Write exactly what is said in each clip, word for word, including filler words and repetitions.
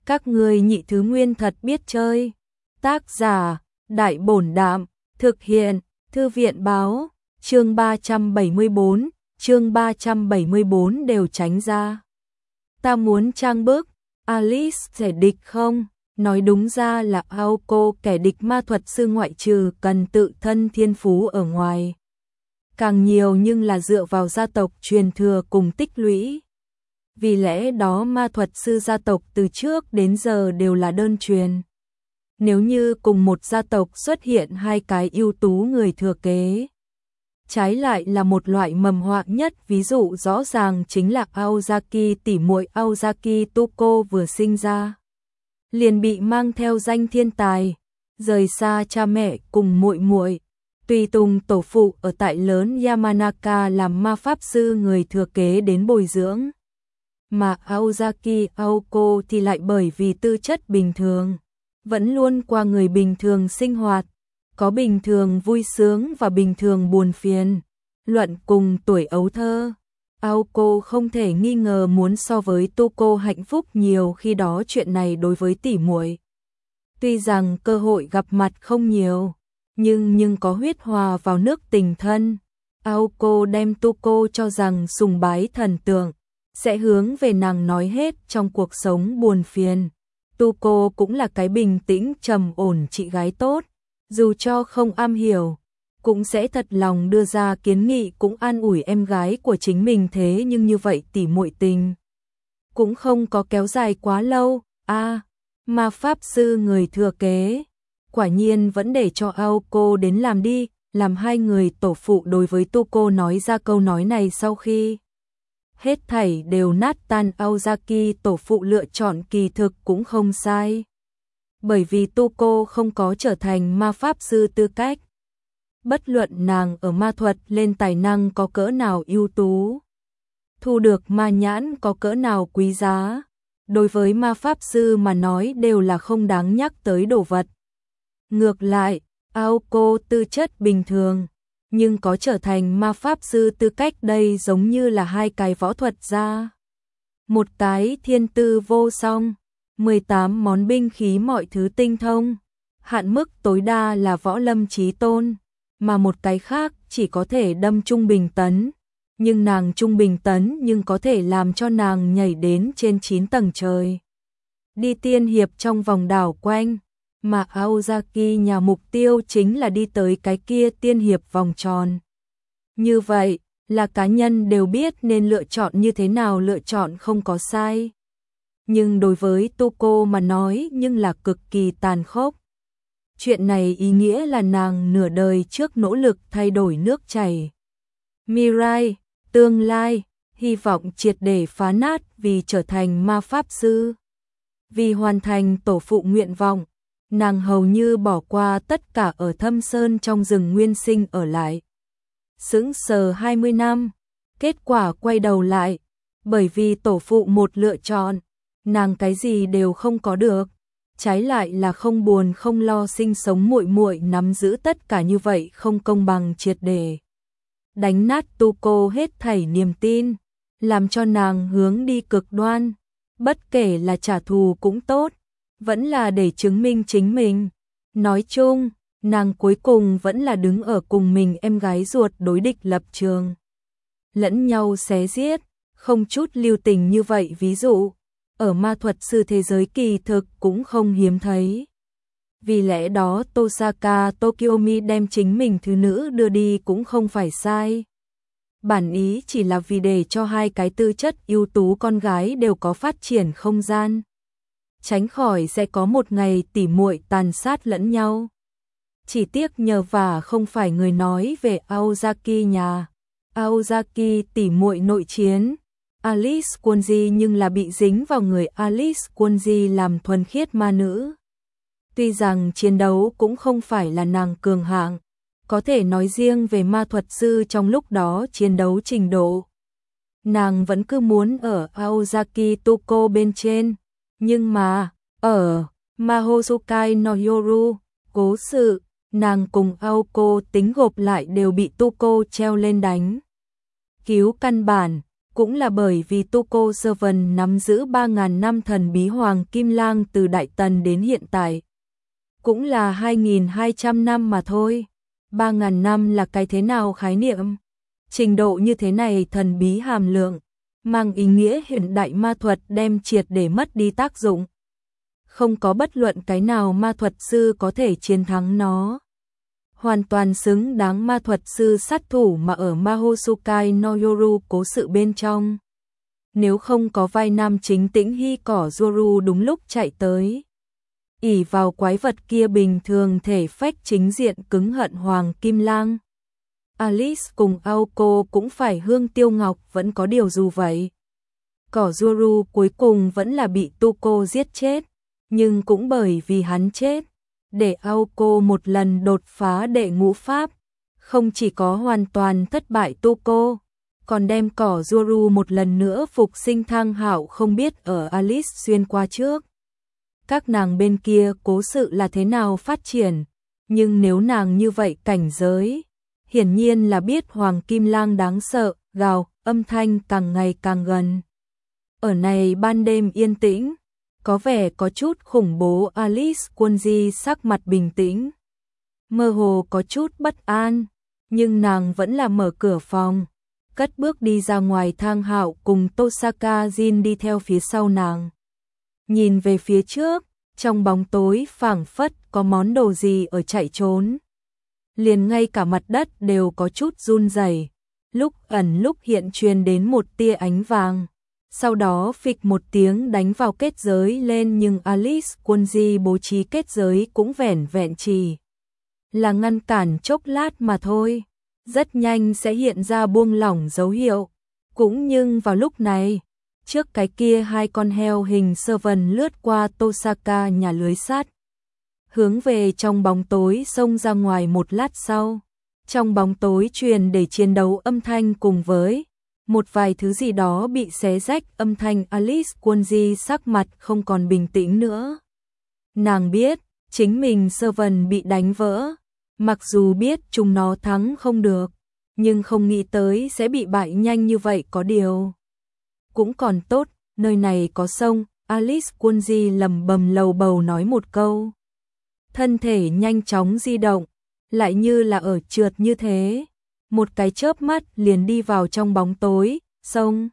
Các ngươi nhị thứ nguyên thật biết chơi. Tác giả, Đại Bổn Đạm, thực hiện, Thư viện Báo, chương ba trăm bảy mươi bốn, chương ba trăm bảy mươi bốn đều tránh ra. Ta muốn trang bức, Alice kẻ địch không? Nói đúng ra là Aoko kẻ địch ma thuật sư ngoại trừ cần tự thân thiên phú ở ngoài. Càng nhiều nhưng là dựa vào gia tộc truyền thừa cùng tích lũy. Vì lẽ đó ma thuật sư gia tộc từ trước đến giờ đều là đơn truyền. Nếu như cùng một gia tộc xuất hiện hai cái ưu tú người thừa kế, trái lại là một loại mầm họa nhất. Ví dụ rõ ràng chính là Aozaki tỷ muội Aozaki Tuko vừa sinh ra liền bị mang theo danh thiên tài, rời xa cha mẹ cùng muội muội, tùy tùng tổ phụ ở tại lớn Yamanaka làm ma pháp sư người thừa kế đến bồi dưỡng. Mà Aozaki Aoko thì lại bởi vì tư chất bình thường, vẫn luôn qua người bình thường sinh hoạt, có bình thường vui sướng và bình thường buồn phiền. Luận cùng tuổi ấu thơ, Aoko không thể nghi ngờ muốn so với Tuko hạnh phúc nhiều. Khi đó chuyện này đối với tỷ muội, tuy rằng cơ hội gặp mặt không nhiều, nhưng nhưng có huyết hòa vào nước tình thân. Aoko đem Tuko cho rằng sùng bái thần tượng, sẽ hướng về nàng nói hết trong cuộc sống buồn phiền. Tuko cũng là cái bình tĩnh trầm ổn chị gái tốt, dù cho không am hiểu, cũng sẽ thật lòng đưa ra kiến nghị cũng an ủi em gái của chính mình. Thế nhưng như vậy tỷ muội tình cũng không có kéo dài quá lâu. A, à, ma pháp sư người thừa kế, quả nhiên vẫn để cho Aoko đến làm đi. Làm hai người tổ phụ đối với Tuko nói ra câu nói này sau khi hết thảy đều nát tan, Aozaki tổ phụ lựa chọn kỳ thực cũng không sai. Bởi vì Tuko không có trở thành ma pháp sư tư cách. Bất luận nàng ở ma thuật lên tài năng có cỡ nào ưu tú, thu được ma nhãn có cỡ nào quý giá, đối với ma pháp sư mà nói đều là không đáng nhắc tới đồ vật. Ngược lại, Aoko tư chất bình thường, nhưng có trở thành ma pháp sư tư cách, đây giống như là hai cái võ thuật gia. Một cái thiên tư vô song, mười tám món binh khí mọi thứ tinh thông, hạn mức tối đa là võ lâm chí tôn, mà một cái khác chỉ có thể đâm trung bình tấn, nhưng nàng trung bình tấn nhưng có thể làm cho nàng nhảy đến trên chín tầng trời. Đi tiên hiệp trong vòng đảo quanh, mà Aozaki nhà mục tiêu chính là đi tới cái kia tiên hiệp vòng tròn. Như vậy, là cá nhân đều biết nên lựa chọn như thế nào, lựa chọn không có sai. Nhưng đối với Tuko mà nói nhưng là cực kỳ tàn khốc. Chuyện này ý nghĩa là nàng nửa đời trước nỗ lực thay đổi nước chảy. Mirai, tương lai, hy vọng triệt để phá nát vì trở thành ma pháp sư. Vì hoàn thành tổ phụ nguyện vọng, nàng hầu như bỏ qua tất cả ở Thâm Sơn trong rừng nguyên sinh ở lại. Sững sờ hai mươi năm, kết quả quay đầu lại, bởi vì tổ phụ một lựa chọn, nàng cái gì đều không có được, trái lại là không buồn không lo sinh sống muội muội nắm giữ tất cả, như vậy không công bằng triệt để đánh nát Tuko hết thảy niềm tin, làm cho nàng hướng đi cực đoan, bất kể là trả thù cũng tốt, vẫn là để chứng minh chính mình. Nói chung, nàng cuối cùng vẫn là đứng ở cùng mình em gái ruột đối địch lập trường, lẫn nhau xé giết, không chút lưu tình như vậy. Ví dụ, ở ma thuật sư thế giới kỳ thực cũng không hiếm thấy. Vì lẽ đó Tosaka Tokiomi đem chính mình thứ nữ đưa đi cũng không phải sai. Bản ý chỉ là vì để cho hai cái tư chất ưu tú con gái đều có phát triển không gian, tránh khỏi sẽ có một ngày tỉ muội tàn sát lẫn nhau. Chỉ tiếc nhờ vả không phải người nói về Aozaki nhà. Aozaki tỉ muội nội chiến, Alice Kunji nhưng là bị dính vào người Alice Kunji làm thuần khiết ma nữ. Tuy rằng chiến đấu cũng không phải là nàng cường hạng, có thể nói riêng về ma thuật sư trong lúc đó chiến đấu trình độ, nàng vẫn cứ muốn ở Aozaki Tuko bên trên. Nhưng mà, ở Mahosukai no Yoru, cố sự, nàng cùng Aoko tính gộp lại đều bị Tuko treo lên đánh. Cứu căn bản, Cũng là bởi vì Tuco Servant nắm giữ ba nghìn năm thần bí Hoàng Kim Lang từ Đại Tần đến hiện tại. Cũng là hai nghìn hai trăm năm mà thôi. ba nghìn năm là cái thế nào khái niệm? Trình độ như thế này thần bí hàm lượng, mang ý nghĩa hiện đại ma thuật đem triệt để mất đi tác dụng. Không có bất luận cái nào ma thuật sư có thể chiến thắng nó. Hoàn toàn xứng đáng ma thuật sư sát thủ mà ở Mahoutsukai no Yoru cố sự bên trong. Nếu không có vai nam chính Tĩnh Hy Cỏ Yoru đúng lúc chạy tới, ỷ vào quái vật kia bình thường thể phách chính diện cứng hận Hoàng Kim Lang, Alice cùng Aoko cũng phải hương tiêu ngọc, vẫn có điều dù vậy. Cỏ Yoru cuối cùng vẫn là bị Tuco giết chết, nhưng cũng bởi vì hắn chết, để Aoko một lần đột phá đệ ngũ pháp, không chỉ có hoàn toàn thất bại Tuco, còn đem Cỏ Yoru một lần nữa phục sinh thang hạo không biết ở Alice xuyên qua trước. Các nàng bên kia cố sự là thế nào phát triển, nhưng nếu nàng như vậy cảnh giới, hiển nhiên là biết Hoàng Kim Lang đáng sợ, gào, âm thanh càng ngày càng gần. Ở này ban đêm yên tĩnh, có vẻ có chút khủng bố. Alice Kunji sắc mặt bình tĩnh, mơ hồ có chút bất an, nhưng nàng vẫn là mở cửa phòng, cất bước đi ra ngoài. Thang hạo cùng Tosaka Jin đi theo phía sau nàng. Nhìn về phía trước, trong bóng tối phảng phất có món đồ gì ở chạy trốn. Liền ngay cả mặt đất đều có chút run rẩy, lúc ẩn lúc hiện truyền đến một tia ánh vàng. Sau đó phịch một tiếng đánh vào kết giới lên, nhưng Alice Kunji bố trí kết giới cũng vẻn vẹn chỉ là ngăn cản chốc lát mà thôi, rất nhanh sẽ hiện ra buông lỏng dấu hiệu. Cũng nhưng vào lúc này, trước cái kia hai con heo hình servant lướt qua Tosaka nhà lưới sắt, hướng về trong bóng tối xông ra ngoài. Một lát sau, trong bóng tối truyền để chiến đấu âm thanh cùng với một vài thứ gì đó bị xé rách âm thanh. Alice Kunji sắc mặt không còn bình tĩnh nữa. Nàng biết, chính mình servant bị đánh vỡ, mặc dù biết chúng nó thắng không được, nhưng không nghĩ tới sẽ bị bại nhanh như vậy. Có điều cũng còn tốt, nơi này có sông. Alice Kunji lầm bầm lầu bầu nói một câu, thân thể nhanh chóng di động, lại như là ở trượt như thế, một cái chớp mắt liền đi vào trong bóng tối. Sông.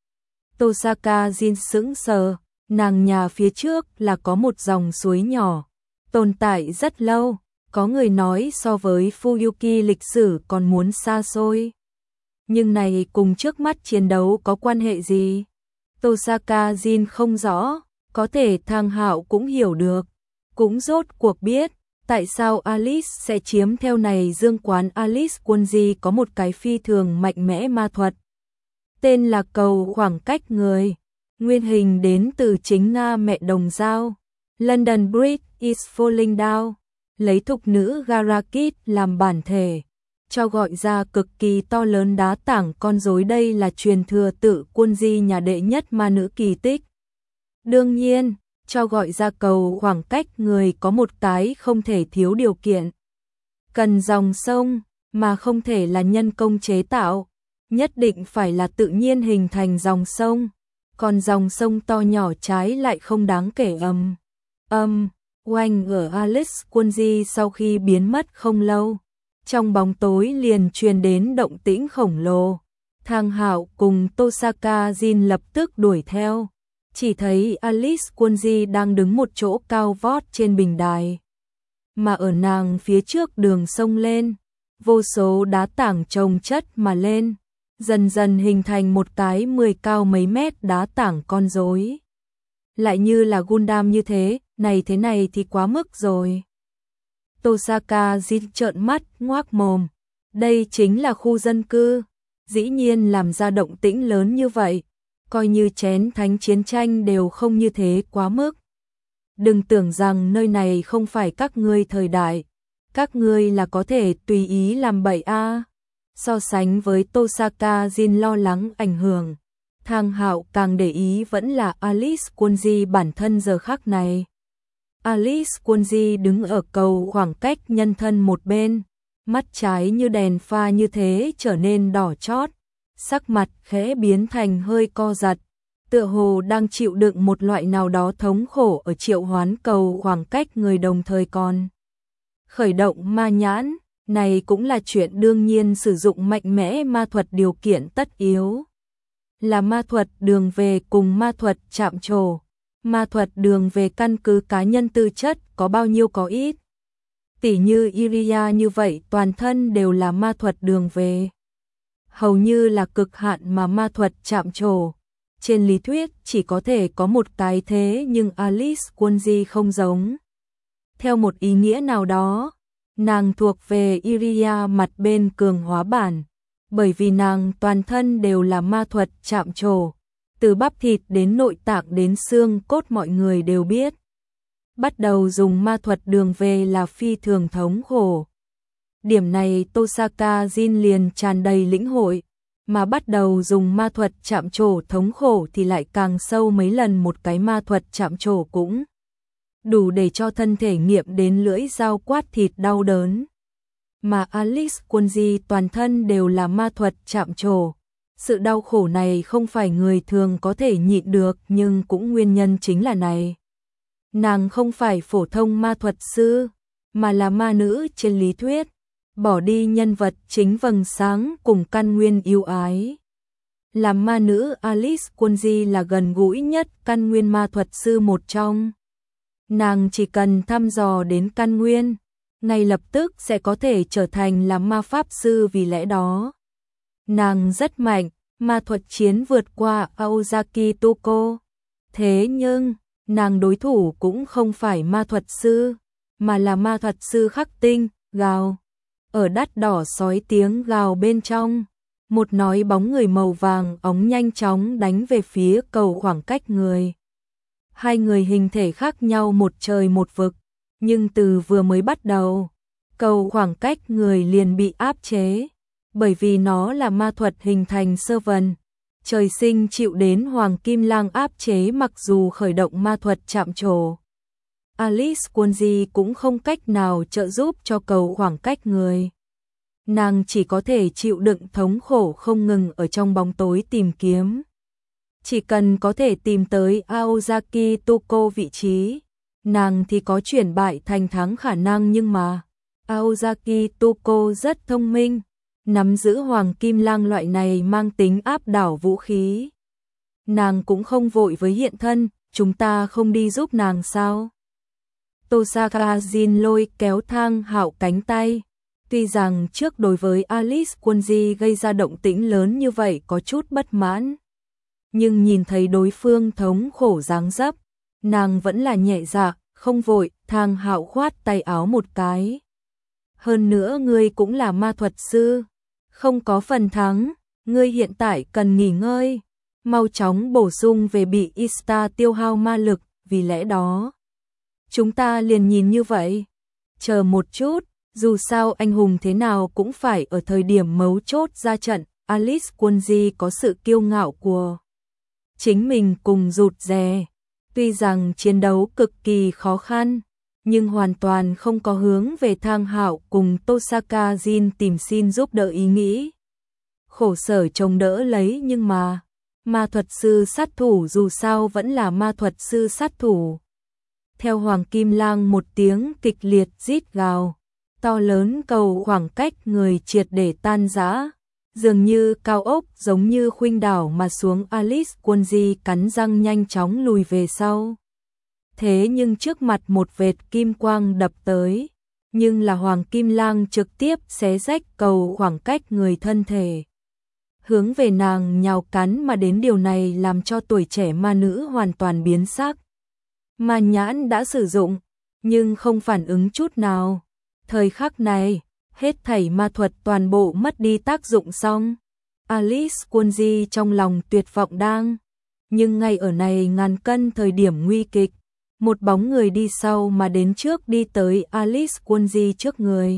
Tosaka Jin sững sờ, nàng nhà phía trước là có một dòng suối nhỏ, tồn tại rất lâu, có người nói so với Fuyuki lịch sử còn muốn xa xôi. Nhưng này cùng trước mắt chiến đấu có quan hệ gì? Tosaka Jin không rõ, có thể Thang Hạo cũng hiểu được, cũng rốt cuộc biết tại sao Alice sẽ chiếm theo này dương quán. Alice Kunji có một cái phi thường mạnh mẽ ma thuật, tên là cầu khoảng cách người, nguyên hình đến từ chính Nga mẹ đồng dao, London Bridge is falling down, lấy thục nữ Garakit làm bản thể, cho gọi ra cực kỳ to lớn đá tảng con rối. Đây là truyền thừa tự Kunji nhà đệ nhất ma nữ kỳ tích. Đương nhiên, cho gọi ra cầu khoảng cách người có một cái không thể thiếu điều kiện, cần dòng sông, mà không thể là nhân công chế tạo, nhất định phải là tự nhiên hình thành dòng sông, còn dòng sông to nhỏ trái lại không đáng kể. Âm âm oanh ở Alice Kunji sau khi biến mất không lâu, trong bóng tối liền truyền đến động tĩnh khổng lồ. Thang Hạo cùng Tosaka Jin lập tức đuổi theo, chỉ thấy Alice Kunji đang đứng một chỗ cao vót trên bình đài, mà ở nàng phía trước đường sông lên, vô số đá tảng chồng chất mà lên, dần dần hình thành một cái mười cao mấy mét đá tảng con rối. Lại như là Gundam như thế, này thế này thì quá mức rồi. Tosaka Jin trợn mắt ngoác mồm, đây chính là khu dân cư, dĩ nhiên làm ra động tĩnh lớn như vậy, coi như chén thánh chiến tranh đều không như thế, quá mức. Đừng tưởng rằng nơi này không phải các ngươi thời đại, các ngươi là có thể tùy ý làm bậy a. So sánh với Tosaka Jin lo lắng ảnh hưởng, Thang Hạo càng để ý vẫn là Alice Kunji bản thân giờ khắc này. Alice Kunji đứng ở cầu khoảng cách nhân thân một bên, mắt trái như đèn pha như thế trở nên đỏ chót, sắc mặt khẽ biến thành hơi co giật, tựa hồ đang chịu đựng một loại nào đó thống khổ ở triệu hoán cầu khoảng cách người đồng thời còn. Khởi động ma nhãn, này cũng là chuyện đương nhiên sử dụng mạnh mẽ ma thuật điều kiện tất yếu. Là ma thuật đường về cùng ma thuật chạm trổ. Ma thuật đường về căn cứ cá nhân tư chất có bao nhiêu có ít. Tỉ như Iria như vậy toàn thân đều là ma thuật đường về. Hầu như là cực hạn mà ma thuật chạm trổ. Trên lý thuyết chỉ có thể có một cái thế nhưng Alice Kunji không giống. Theo một ý nghĩa nào đó, nàng thuộc về Iria mặt bên cường hóa bản, bởi vì nàng toàn thân đều là ma thuật chạm trổ, từ bắp thịt đến nội tạng đến xương cốt mọi người đều biết. Bắt đầu dùng ma thuật đường về là phi thường thống khổ. Điểm này Tosaka Jin liền tràn đầy lĩnh hội, mà bắt đầu dùng ma thuật chạm trổ thống khổ thì lại càng sâu mấy lần, một cái ma thuật chạm trổ cũng đủ để cho thân thể nghiệm đến lưỡi dao quát thịt đau đớn. Mà Alice Kunji toàn thân đều là ma thuật chạm trổ. Sự đau khổ này không phải người thường có thể nhịn được, nhưng cũng nguyên nhân chính là này. Nàng không phải phổ thông ma thuật sư, mà là ma nữ trên lý thuyết, bỏ đi nhân vật chính vầng sáng cùng căn nguyên yêu ái. Làm ma nữ Alice Kunji là gần gũi nhất căn nguyên ma thuật sư một trong. Nàng chỉ cần thăm dò đến căn nguyên, ngay lập tức sẽ có thể trở thành là ma pháp sư, vì lẽ đó. Nàng rất mạnh, ma thuật chiến vượt qua Aozaki Tuko. Thế nhưng, nàng đối thủ cũng không phải ma thuật sư, mà là ma thuật sư khắc tinh, gào. Ở đắt đỏ sói tiếng gào bên trong, một nói bóng người màu vàng óng nhanh chóng đánh về phía cầu khoảng cách người. Hai người hình thể khác nhau một trời một vực, nhưng từ vừa mới bắt đầu, cầu khoảng cách người liền bị áp chế, bởi vì nó là ma thuật hình thành sơ vần, trời sinh chịu đến Hoàng Kim Lang áp chế. Mặc dù khởi động ma thuật chạm trổ, Alice Kunji cũng không cách nào trợ giúp cho cầu khoảng cách người. Nàng chỉ có thể chịu đựng thống khổ không ngừng ở trong bóng tối tìm kiếm. Chỉ cần có thể tìm tới Aozaki Tuko vị trí, nàng thì có chuyển bại thành thắng khả năng, nhưng mà Aozaki Tuko rất thông minh, nắm giữ Hoàng Kim Lang loại này mang tính áp đảo vũ khí. Nàng cũng không vội với hiện thân, chúng ta không đi giúp nàng sao? Tosaka Jin lôi kéo Thang Hạo cánh tay. Tuy rằng trước đối với Alice Kunji gây ra động tĩnh lớn như vậy có chút bất mãn, nhưng nhìn thấy đối phương thống khổ dáng dấp, nàng vẫn là nhẹ dạ, không vội. Thang Hạo khoát tay áo một cái. Hơn nữa ngươi cũng là ma thuật sư, không có phần thắng, ngươi hiện tại cần nghỉ ngơi, mau chóng bổ sung về bị Ista tiêu hao ma lực, vì lẽ đó chúng ta liền nhìn như vậy. Chờ một chút, dù sao anh hùng thế nào cũng phải ở thời điểm mấu chốt ra trận. Alice Kunji có sự kiêu ngạo của chính mình cùng rụt rè. Tuy rằng chiến đấu cực kỳ khó khăn, nhưng hoàn toàn không có hướng về Thang Hạo cùng Tosaka Jin tìm xin giúp đỡ ý nghĩ. Khổ sở chống đỡ lấy, nhưng mà ma thuật sư sát thủ dù sao vẫn là ma thuật sư sát thủ. Theo Hoàng Kim Lang một tiếng kịch liệt rít gào, to lớn cầu khoảng cách người triệt để tan rã, dường như cao ốc giống như khuynh đảo mà xuống. Alice Kunji cắn răng nhanh chóng lùi về sau. Thế nhưng trước mặt một vệt kim quang đập tới, nhưng là Hoàng Kim Lang trực tiếp xé rách cầu khoảng cách người thân thể, hướng về nàng nhào cắn mà đến. Điều này làm cho tuổi trẻ ma nữ hoàn toàn biến sắc. Ma nhãn đã sử dụng, nhưng không phản ứng chút nào. Thời khắc này, hết thảy ma thuật toàn bộ mất đi tác dụng xong. Alice Kunji trong lòng tuyệt vọng đang, nhưng ngay ở này ngàn cân thời điểm nguy kịch, một bóng người đi sau mà đến trước đi tới Alice Kunji trước người.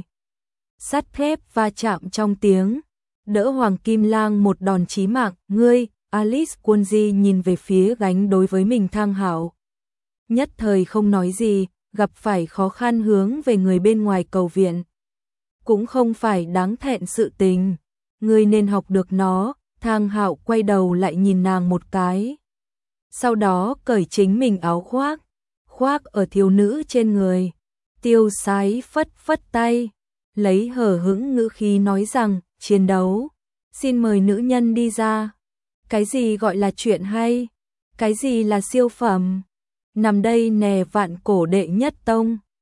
Sắt thép va chạm trong tiếng, đỡ Hoàng Kim Lang một đòn chí mạng. Ngươi, Alice Kunji nhìn về phía gánh đối với mình Thang Hạo. Nhất thời không nói gì, gặp phải khó khăn hướng về người bên ngoài cầu viện cũng không phải đáng thẹn sự tình, ngươi nên học được nó. Thang Hạo quay đầu lại nhìn nàng một cái. Sau đó cởi chính mình áo khoác, khoác ở thiếu nữ trên người. Tiêu Sái phất phất tay, lấy hờ hững ngữ khí nói rằng, chiến đấu, xin mời nữ nhân đi ra. Cái gì gọi là chuyện hay? Cái gì là siêu phẩm? Nằm đây nè vạn cổ đệ nhất tông.